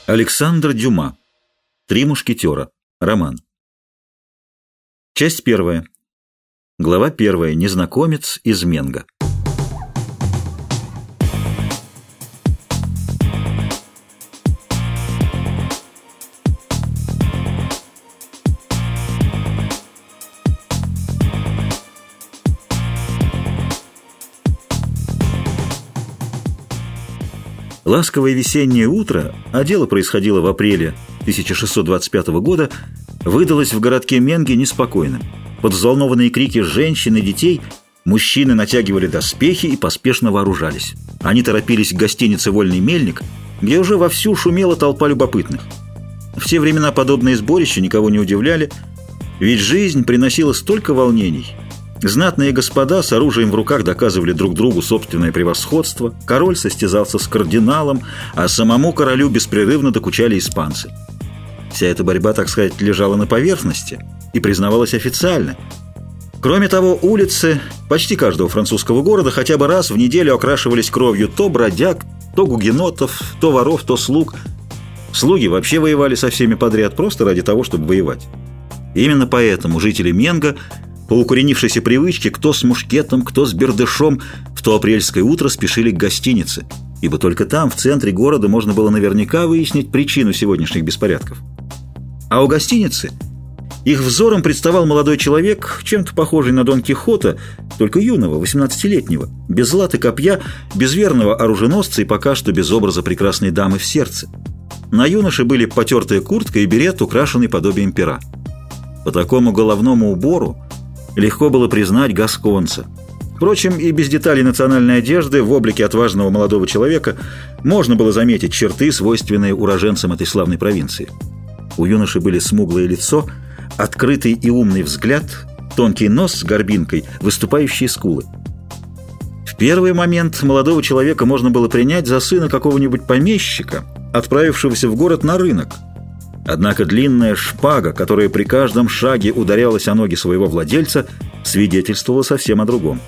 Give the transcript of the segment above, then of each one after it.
Александр Дюма. «Три мушкетера». Роман. Часть первая. Глава первая. Незнакомец из Менго. Ласковое весеннее утро, а дело происходило в апреле 1625 года, выдалось в городке Менге неспокойным. Под взволнованные крики женщин и детей мужчины натягивали доспехи и поспешно вооружались. Они торопились к гостинице «Вольный мельник», где уже вовсю шумела толпа любопытных. В те времена подобные сборища никого не удивляли, ведь жизнь приносила столько волнений. Знатные господа с оружием в руках доказывали друг другу собственное превосходство, король состязался с кардиналом, а самому королю беспрерывно докучали испанцы. Вся эта борьба, так сказать, лежала на поверхности и признавалась официально. Кроме того, улицы почти каждого французского города хотя бы раз в неделю окрашивались кровью то бродяг, то гугенотов, то воров, то слуг. Слуги вообще воевали со всеми подряд, просто ради того, чтобы воевать. Именно поэтому жители Менго, по укоренившейся привычке, кто с мушкетом, кто с бердышом, в то апрельское утро спешили к гостинице, ибо только там, в центре города, можно было наверняка выяснить причину сегодняшних беспорядков. А у гостиницы их взором представал молодой человек, чем-то похожий на Дон Кихота, только юного, 18-летнего, без латы копья, без верного оруженосца и пока что без образа прекрасной дамы в сердце. На юноше были потертая куртка и берет, украшенный подобием пера. По такому головному убору легко было признать гасконца. Впрочем, и без деталей национальной одежды в облике отважного молодого человека можно было заметить черты, свойственные уроженцам этой славной провинции. У юноши были смуглое лицо, открытый и умный взгляд, тонкий нос с горбинкой, выступающие скулы. В первый момент молодого человека можно было принять за сына какого-нибудь помещика, отправившегося в город на рынок. Однако длинная шпага, которая при каждом шаге ударялась о ноги своего владельца, свидетельствовала совсем о другом.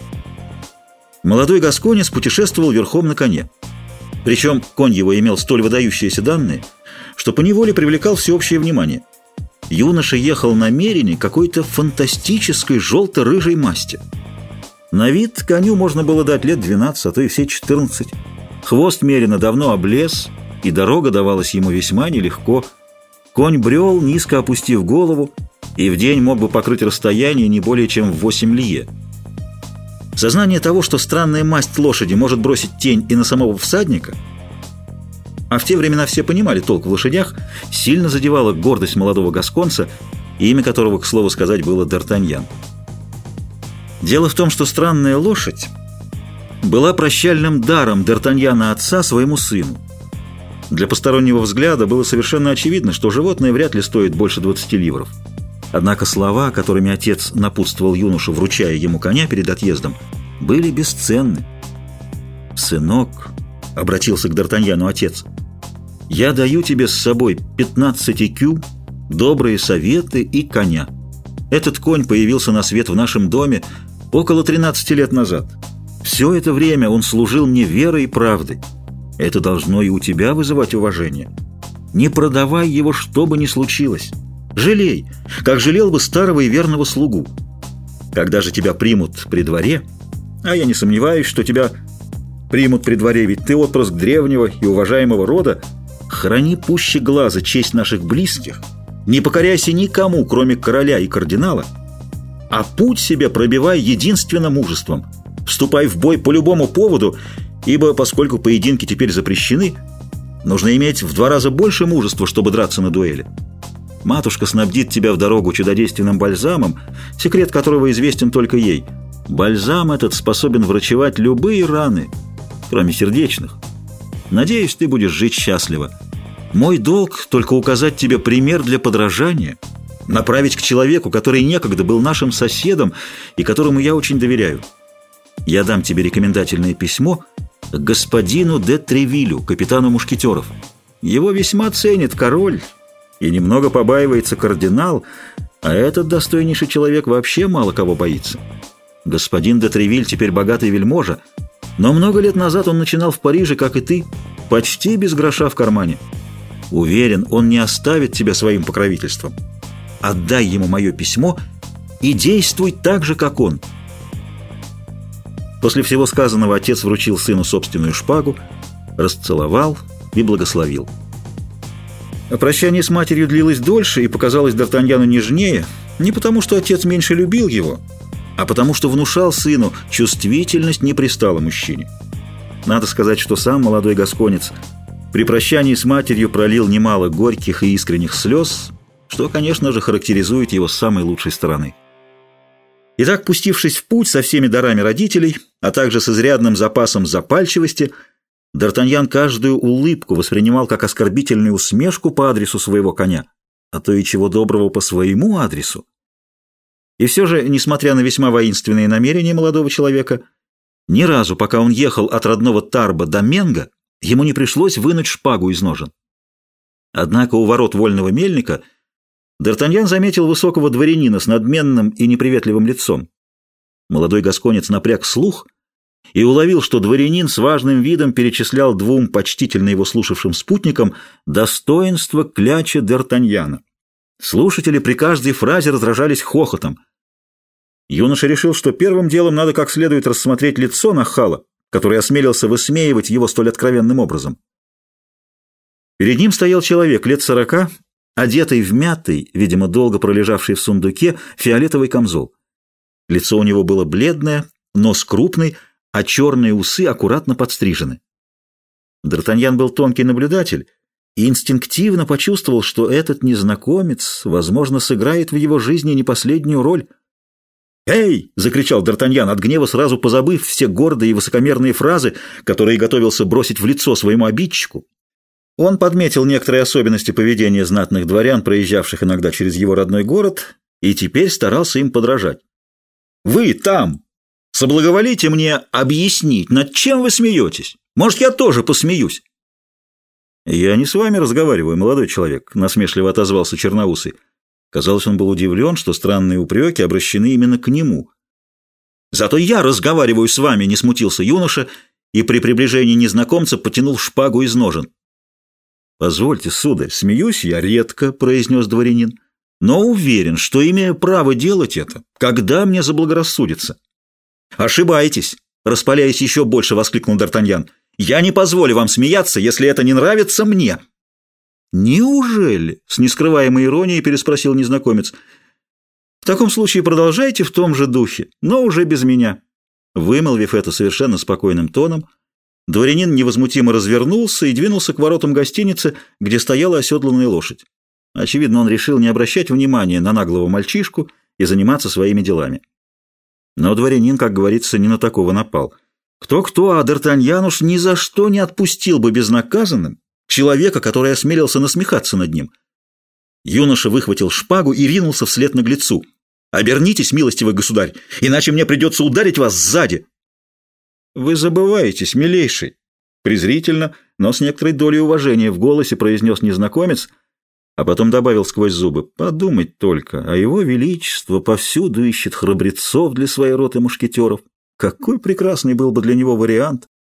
Молодой гасконец путешествовал верхом на коне. Причем конь его имел столь выдающиеся данные, что поневоле привлекал всеобщее внимание. Юноша ехал на мерине какой-то фантастической желто-рыжей масти. На вид коню можно было дать лет 12, а то и все 14. Хвост мерина давно облез, и дорога давалась ему весьма нелегко. Конь брел, низко опустив голову, и в день мог бы покрыть расстояние не более чем в 8 лье. Сознание того, что странная масть лошади может бросить тень и на самого всадника, а в те времена все понимали толк в лошадях, сильно задевало гордость молодого гасконца, имя которого, к слову сказать, было Д'Артаньян. Дело в том, что странная лошадь была прощальным даром Д'Артаньяна отца своему сыну. Для постороннего взгляда было совершенно очевидно, что животное вряд ли стоит больше 20 ливров. Однако слова, которыми отец напутствовал юношу, вручая ему коня перед отъездом, были бесценны. «Сынок», — обратился к Д'Артаньяну отец, — «я даю тебе с собой 15 экю, добрые советы и коня. Этот конь появился на свет в нашем доме около 13 лет назад. Все это время он служил мне верой и правдой. Это должно и у тебя вызывать уважение. Не продавай его, что бы ни случилось. Жалей, как жалел бы старого и верного слугу. Когда же тебя примут при дворе, а я не сомневаюсь, что тебя примут при дворе, ведь ты отпрыск древнего и уважаемого рода, храни пуще глаза честь наших близких, не покоряйся никому, кроме короля и кардинала, а путь себе пробивай единственным мужеством. Вступай в бой по любому поводу, ибо, поскольку поединки теперь запрещены, нужно иметь в 2 раза больше мужества, чтобы драться на дуэли. Матушка снабдит тебя в дорогу чудодейственным бальзамом, секрет которого известен только ей. Бальзам этот способен врачевать любые раны, кроме сердечных. Надеюсь, ты будешь жить счастливо. Мой долг только указать тебе пример для подражания, направить к человеку, который некогда был нашим соседом и которому я очень доверяю. Я дам тебе рекомендательное письмо к господину де Тревилю, капитану мушкетеров. Его весьма ценит король и немного побаивается кардинал, а этот достойнейший человек вообще мало кого боится. Господин де Тревиль теперь богатый вельможа, но много лет назад он начинал в Париже, как и ты, почти без гроша в кармане. Уверен, он не оставит тебя своим покровительством. Отдай ему мое письмо и действуй так же, как он». После всего сказанного отец вручил сыну собственную шпагу, расцеловал и благословил. Прощание с матерью длилось дольше и показалось Д'Артаньяну нежнее, не потому, что отец меньше любил его, а потому, что внушал сыну: чувствительность не пристала мужчине. Надо сказать, что сам молодой гасконец при прощании с матерью пролил немало горьких и искренних слез, что, конечно же, характеризует его с самой лучшей стороны. Итак, пустившись в путь со всеми дарами родителей, а также с изрядным запасом запальчивости, Д'Артаньян каждую улыбку воспринимал как оскорбительную усмешку по адресу своего коня, а то и чего доброго по своему адресу. И все же, несмотря на весьма воинственные намерения молодого человека, ни разу, пока он ехал от родного Тарба до Менго, ему не пришлось вынуть шпагу из ножен. Однако у ворот вольного мельника Д'Артаньян заметил высокого дворянина с надменным и неприветливым лицом. Молодой гасконец напряг слух и уловил, что дворянин с важным видом перечислял двум почтительно его слушавшим спутникам достоинства кляча Д'Артаньяна. Слушатели при каждой фразе разражались хохотом. Юноша решил, что первым делом надо как следует рассмотреть лицо нахала, который осмелился высмеивать его столь откровенным образом. Перед ним стоял человек лет 40, одетый в мятый, видимо, долго пролежавший в сундуке, фиолетовый камзол. Лицо у него было бледное, нос крупный, а черные усы аккуратно подстрижены. Д'Артаньян был тонкий наблюдатель и инстинктивно почувствовал, что этот незнакомец, возможно, сыграет в его жизни не последнюю роль. «Эй!» — закричал Д'Артаньян, от гнева сразу позабыв все гордые и высокомерные фразы, которые готовился бросить в лицо своему обидчику. Он подметил некоторые особенности поведения знатных дворян, проезжавших иногда через его родной город, и теперь старался им подражать. «Вы там! Соблаговолите мне объяснить, над чем вы смеетесь? Может, я тоже посмеюсь?» «Я не с вами разговариваю, молодой человек», — насмешливо отозвался черноусый. Казалось, он был удивлен, что странные упреки обращены именно к нему. «Зато я разговариваю с вами», — не смутился юноша, и при приближении незнакомца потянул шпагу из ножен. «Позвольте, сударь, смеюсь я редко», — произнес дворянин, «но уверен, что имею право делать это, когда мне заблагорассудится». «Ошибаетесь», — распаляясь еще больше, воскликнул Д'Артаньян. «Я не позволю вам смеяться, если это не нравится мне». «Неужели?» — с нескрываемой иронией переспросил незнакомец. «В таком случае продолжайте в том же духе, но уже без меня». Вымолвив это совершенно спокойным тоном, дворянин невозмутимо развернулся и двинулся к воротам гостиницы, где стояла оседланная лошадь. Очевидно, он решил не обращать внимания на наглого мальчишку и заниматься своими делами. Но дворянин, как говорится, не на такого напал. Кто-кто, а Д'Артаньян уж ни за что не отпустил бы безнаказанным человека, который осмелился насмехаться над ним. Юноша выхватил шпагу и ринулся вслед наглецу. «Обернитесь, милостивый государь, иначе мне придется ударить вас сзади». «Вы забываетесь, милейший», — презрительно, но с некоторой долей уважения в голосе произнес незнакомец, а потом добавил сквозь зубы: «Подумать только, а его величество повсюду ищет храбрецов для своей роты мушкетеров. Какой прекрасный был бы для него вариант!»